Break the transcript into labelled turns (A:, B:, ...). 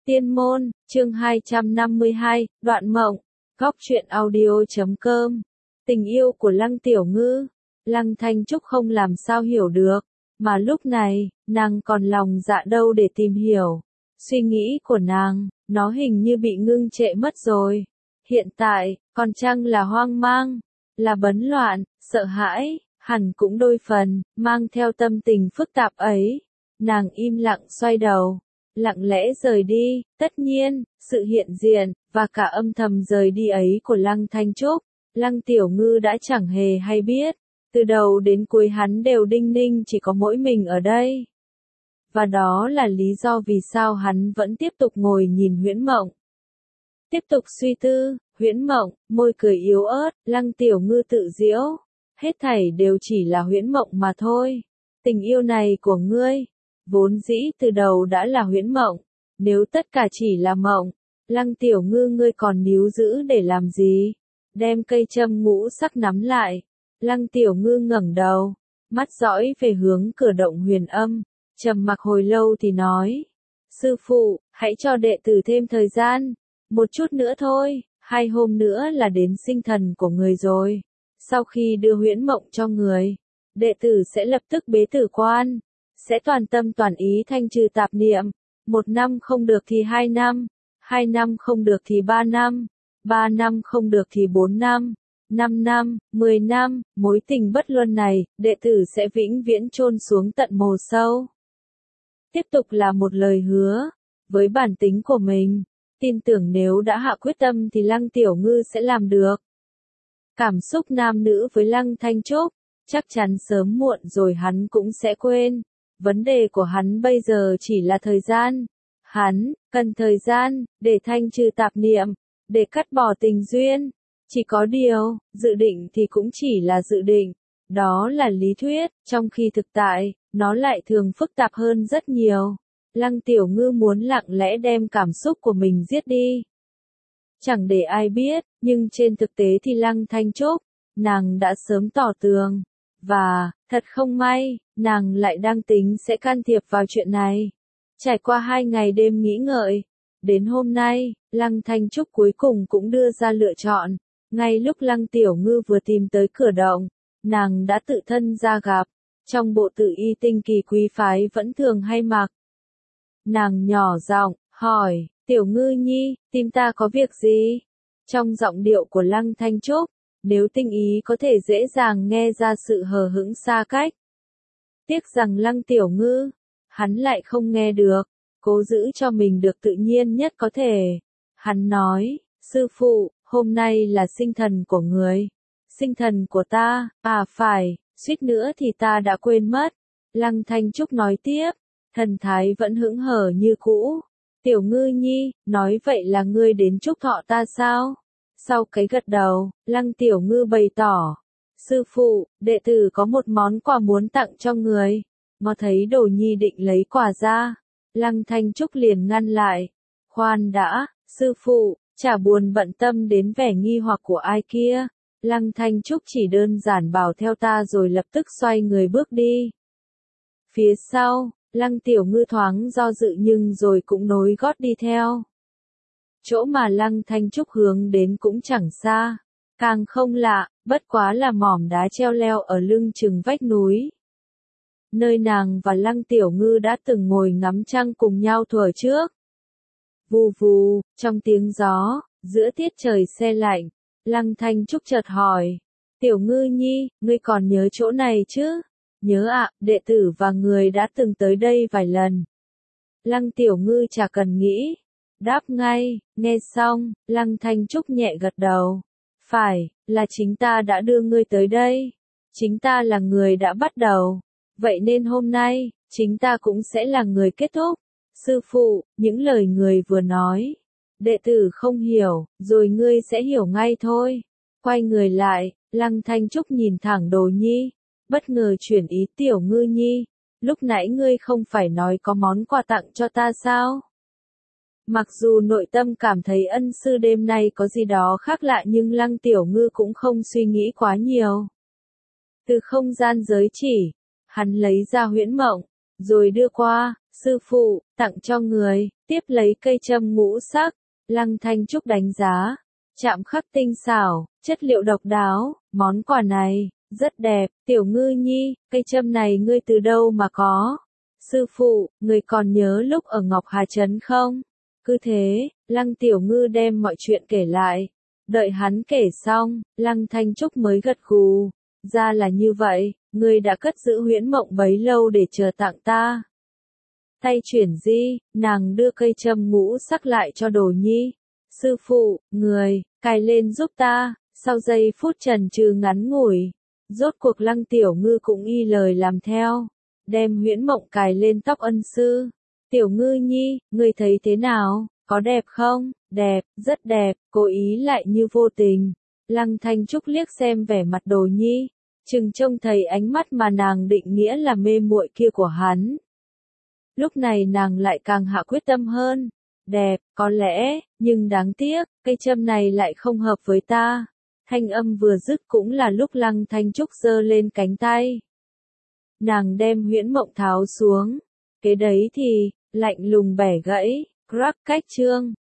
A: Tiên môn, chương 252, đoạn mộng, góc truyện audio.com. Tình yêu của Lăng Tiểu Ngư, Lăng Thanh Trúc không làm sao hiểu được, mà lúc này, nàng còn lòng dạ đâu để tìm hiểu. Suy nghĩ của nàng, nó hình như bị ngưng trệ mất rồi. Hiện tại, còn chăng là hoang mang, là bấn loạn, sợ hãi, hẳn cũng đôi phần, mang theo tâm tình phức tạp ấy. Nàng im lặng xoay đầu, lặng lẽ rời đi. Tất nhiên, sự hiện diện, và cả âm thầm rời đi ấy của Lăng Thanh Trúc, Lăng Tiểu Ngư đã chẳng hề hay biết. Từ đầu đến cuối hắn đều đinh ninh chỉ có mỗi mình ở đây. Và đó là lý do vì sao hắn vẫn tiếp tục ngồi nhìn huyễn mộng. Tiếp tục suy tư, huyễn mộng, môi cười yếu ớt, Lăng Tiểu Ngư tự giễu. Hết thảy đều chỉ là huyễn mộng mà thôi. Tình yêu này của ngươi, vốn dĩ từ đầu đã là huyễn mộng. Nếu tất cả chỉ là mộng, Lăng Tiểu Ngư ngươi còn níu giữ để làm gì? Đem cây châm ngũ sắc nắm lại. Lăng Tiểu Ngư ngẩng đầu, mắt dõi về hướng cửa động huyền âm, trầm mặc hồi lâu thì nói: Sư phụ, hãy cho đệ tử thêm thời gian, một chút nữa thôi, 2 hôm nữa là đến sinh thần của người rồi. Sau khi đưa huyễn mộng cho người, đệ tử sẽ lập tức bế tử quan, sẽ toàn tâm toàn ý thanh trừ tạp niệm. 1 năm không được thì 2 năm, 2 năm không được thì 3 năm, 3 năm không được thì 4 năm, 5 năm, 10 năm, mối tình bất luân này, đệ tử sẽ vĩnh viễn chôn xuống tận mồ sâu. Tiếp tục là một lời hứa, với bản tính của mình, tin tưởng nếu đã hạ quyết tâm thì Lăng Tiểu Ngư sẽ làm được. Cảm xúc nam nữ với Lăng Thanh Trúc, chắc chắn sớm muộn rồi hắn cũng sẽ quên. Vấn đề của hắn bây giờ chỉ là thời gian. Hắn cần thời gian để thanh trừ tạp niệm, để cắt bỏ tình duyên. Chỉ có điều, dự định thì cũng chỉ là dự định. Đó là lý thuyết, trong khi thực tại, nó lại thường phức tạp hơn rất nhiều. Lăng Tiểu Ngư muốn lặng lẽ đem cảm xúc của mình giết đi. Chẳng để ai biết, nhưng trên thực tế thì Lăng Thanh Trúc, nàng đã sớm tỏ tường. Và, thật không may, nàng lại đang tính sẽ can thiệp vào chuyện này. Trải qua 2 ngày đêm nghĩ ngợi, đến hôm nay, Lăng Thanh Trúc cuối cùng cũng đưa ra lựa chọn. Ngay lúc Lăng Tiểu Ngư vừa tìm tới cửa động, nàng đã tự thân ra gặp, trong bộ tử y tinh kỳ quý phái vẫn thường hay mặc. Nàng nhỏ giọng, hỏi, Tiểu Ngư nhi, tìm ta có việc gì? Trong giọng điệu của Lăng Thanh Trúc, nếu tinh ý có thể dễ dàng nghe ra sự hờ hững xa cách. Tiếc rằng Lăng Tiểu Ngư, hắn lại không nghe được, cố giữ cho mình được tự nhiên nhất có thể. Hắn nói, sư phụ, hôm nay là sinh thần của người. Sinh thần của ta, à phải, suýt nữa thì ta đã quên mất. Lăng Thanh Trúc nói tiếp, thần thái vẫn hững hờ như cũ. Tiểu Ngư nhi, nói vậy là ngươi đến chúc thọ ta sao? Sau cái gật đầu, Lăng Tiểu Ngư bày tỏ, sư phụ, đệ tử có một món quà muốn tặng cho người. Ngó thấy Đồ Nhi định lấy quà ra, Lăng Thanh Trúc liền ngăn lại. Khoan đã, sư phụ, chả buồn bận tâm đến vẻ nghi hoặc của ai kia. Lăng Thanh Trúc chỉ đơn giản bảo theo ta rồi lập tức xoay người bước đi. Phía sau, Lăng Tiểu Ngư thoáng do dự nhưng rồi cũng nối gót đi theo. Chỗ mà Lăng Thanh Trúc hướng đến cũng chẳng xa, càng không lạ, bất quá là mỏm đá treo leo ở lưng chừng vách núi. Nơi nàng và Lăng Tiểu Ngư đã từng ngồi ngắm trăng cùng nhau thuở trước. Vù vù, trong tiếng gió, giữa tiết trời se lạnh, Lăng Thanh Trúc chợt hỏi, Tiểu Ngư nhi, ngươi còn nhớ chỗ này chứ? Nhớ ạ, đệ tử và người đã từng tới đây vài lần. Lăng Tiểu Ngư chả cần nghĩ, đáp ngay. Nghe xong, Lăng Thanh Trúc nhẹ gật đầu. Phải, là chính ta đã đưa ngươi tới đây. Chính ta là người đã bắt đầu. Vậy nên hôm nay, chính ta cũng sẽ là người kết thúc. Sư phụ, những lời người vừa nói, đệ tử không hiểu, rồi ngươi sẽ hiểu ngay thôi. Quay người lại, Lăng Thanh Trúc nhìn thẳng Đồ Nhi, bất ngờ chuyển ý. Tiểu Ngư nhi, lúc nãy ngươi không phải nói có món quà tặng cho ta sao? Mặc dù nội tâm cảm thấy ân sư đêm nay có gì đó khác lạ nhưng Lăng Tiểu Ngư cũng không suy nghĩ quá nhiều. Từ không gian giới chỉ, hắn lấy ra huyễn mộng, rồi đưa qua. Sư phụ, tặng cho người, tiếp lấy cây châm ngũ sắc. Lăng Thanh Trúc đánh giá, chạm khắc tinh xảo, chất liệu độc đáo, món quà này, rất đẹp, Tiểu Ngư Nhi, cây châm này ngươi từ đâu mà có? Sư phụ, người còn nhớ lúc ở Ngọc Hà Trấn không? Cứ thế, Lăng Tiểu Ngư đem mọi chuyện kể lại. Đợi hắn kể xong, Lăng Thanh Trúc mới gật gù. Ra là như vậy, ngươi đã cất giữ huyễn mộng bấy lâu để chờ tặng ta. Tay chuyển di, nàng đưa cây châm ngũ sắc lại cho Đồ Nhi. Sư phụ, người, cài lên giúp ta. Sau giây phút chần chừ ngắn ngủi, rốt cuộc Lăng Tiểu Ngư cũng y lời làm theo. Đem huyễn mộng cài lên tóc ân sư. Tiểu Ngư Nhi, người thấy thế nào, có đẹp không? Đẹp, rất đẹp, cố ý lại như vô tình. Lăng Thanh Trúc liếc xem vẻ mặt Đồ Nhi, chừng trông thấy ánh mắt mà nàng định nghĩa là mê muội kia của hắn. Lúc này nàng lại càng hạ quyết tâm hơn. Đẹp, có lẽ, nhưng đáng tiếc, cây châm này lại không hợp với ta. Thanh âm vừa dứt cũng là lúc Lăng Thanh Trúc giơ lên cánh tay. Nàng đem huyễn mộng tháo xuống. Kế đấy thì, lạnh lùng bẻ gãy, crack cách chương.